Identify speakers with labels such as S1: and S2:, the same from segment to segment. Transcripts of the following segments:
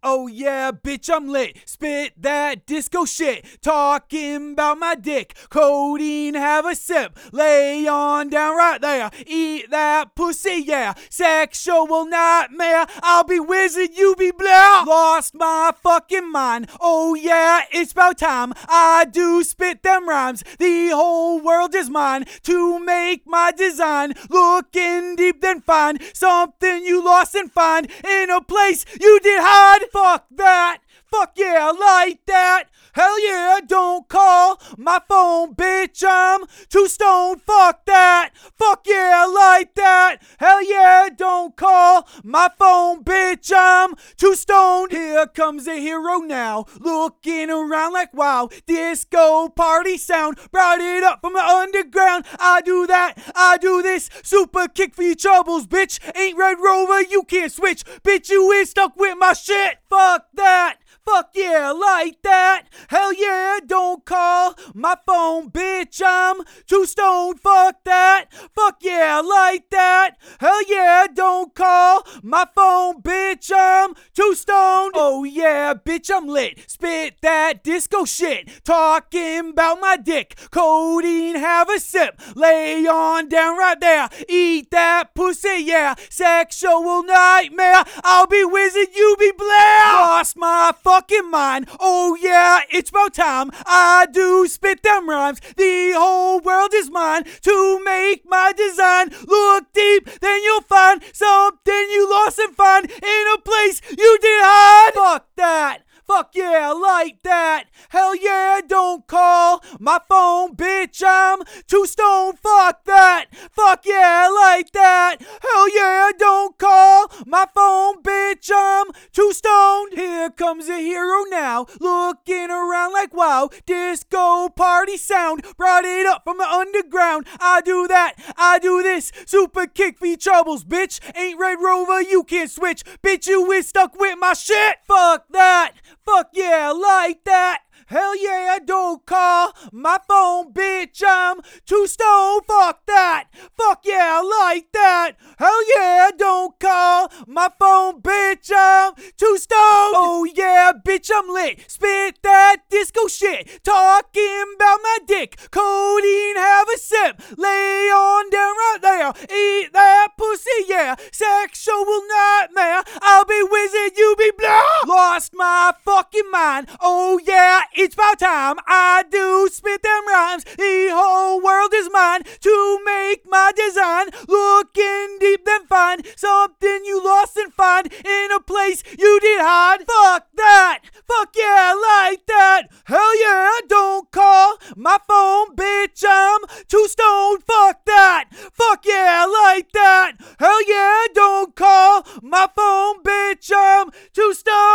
S1: Oh yeah, bitch, I'm lit. Spit that disco shit. Talking about my dick. Codeine, have a sip. Lay on down right there. Eat that pussy, yeah. Sexual nightmare. I'll be whizzing, you be blah. Lost my fucking mind. Oh yeah, it's about time. I do spit them rhymes. The whole world is mine to make my design. Looking deep, then find something you lost and find in a place you did hide. Fuck that. Fuck yeah, like that. Hell yeah, don't call my phone, bitch. I'm too stoned. Fuck that. Fuck yeah, like that. Hell yeah, don't call my phone, bitch. I'm too stoned. Here comes a hero now, looking around like wow. Disco party sound, brought it up from the underground. I do that, I do this. Super kick for your troubles, bitch. Ain't Red Rover, you can't switch. Bitch, you is stuck with my shit. Fuck that. Fuck yeah, like that. Hell yeah, don't call my phone, bitch. I'm too stoned. Fuck that. Fuck yeah, like that. Hell yeah, don't call my phone, bitch. I'm too stoned. Oh yeah, bitch, I'm lit. Spit that disco shit. Talking about my dick. Codeine, have a sip. Lay on down right there. Eat that pussy, yeah. Sexual nightmare. I'll be whizzing, you be blah. Lost my fucking mind. Oh yeah, it's about time. I do spit them rhymes. The whole world is mine to make my design. Look deep, then you'll find something you lost and find in a place you did hide. Fuck that. Fuck yeah, like that. Hell yeah, don't call my phone, bitch. I'm too stoned. Fuck that. Fuck yeah, like that. Hell yeah, don't call my phone, bitch. I'm too stoned. Here comes a hero now, looking around like wow. Disco party sound, brought it up from the underground. I do that, I do this. Super kick for your troubles, bitch. Ain't Red Rover, you can't switch. Bitch, you is stuck with my shit. Fuck that. Fuck yeah, like that. Hell yeah, don't call my phone, bitch. I'm too stoned. Fuck that. Fuck yeah, like that. Hell yeah, don't call my phone, bitch. I'm too stoned. Oh yeah, bitch, I'm lit. Spit that disco shit. Talking about my dick. Codeine, have a sip. Lay on down right there. Eat that pussy, yeah. Sexual nightmare. I'll be whizzing, you be blah. Lost my fucking mind. Oh yeah, it's about time. I do spit them rhymes. The whole world is mine to make my design. Looking deep, then find something you lost and find in a place you did hide. Fuck that. Fuck yeah, like that. Hell yeah, don't call my phone, bitch. I'm too stoned. Fuck that. Fuck yeah, like that. Hell yeah, don't call my phone, bitch. I'm too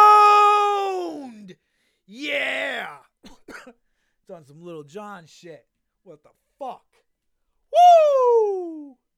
S1: stoned. Yeah. It's on some Little John shit. What the fuck? Woo!